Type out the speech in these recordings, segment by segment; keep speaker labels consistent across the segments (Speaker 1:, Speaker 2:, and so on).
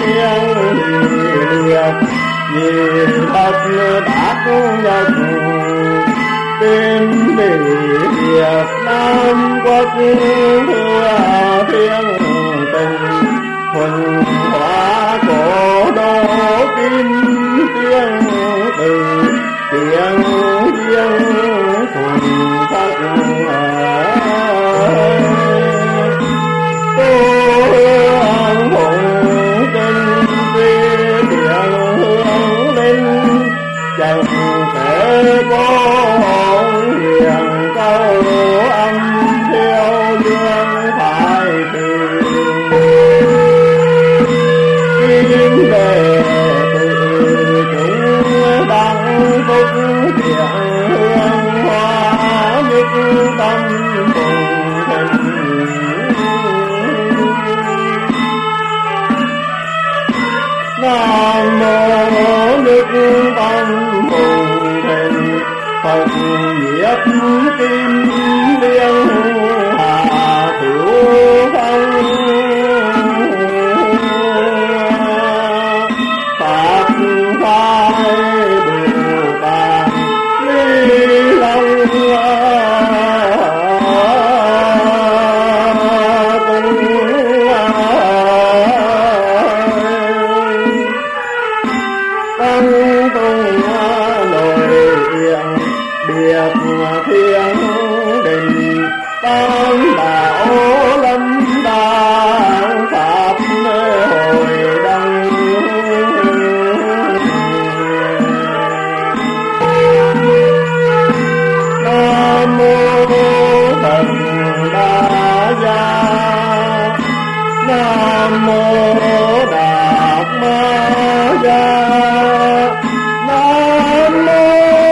Speaker 1: hiền liệt vì thật bác nhật tin Việt Nam quốc thừa thiên tình thuần hóa cổ đô kim tiếng từ tiếng riêng thuần phát tô hương phụng kinh tiếng hương lên chẳng thể có hồn hiền câu âm theo dương phải từ kim đề tự chúng đăng phúc thiện hương hoa nhất tâm cùng thịnh nam mô nhất tâm cùng thịnh Phật diệt kim liên hà tiểu phong Pháp phái Bồ Tát Ly Long thiên đình tam bảo lâm đàn pháp hồi đăng nam mô Phật Đa Gia nam mô Đạt Ma Gia nam mô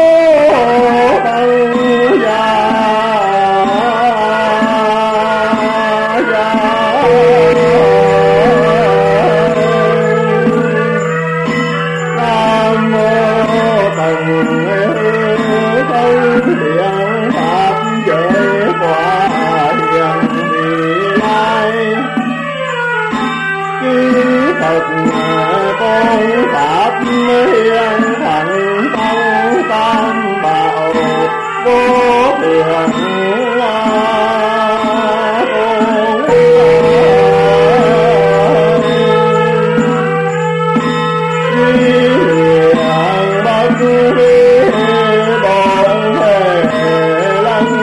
Speaker 1: con pháp hiền thành tông tam bảo vô thượng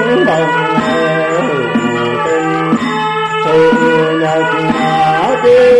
Speaker 1: Nhật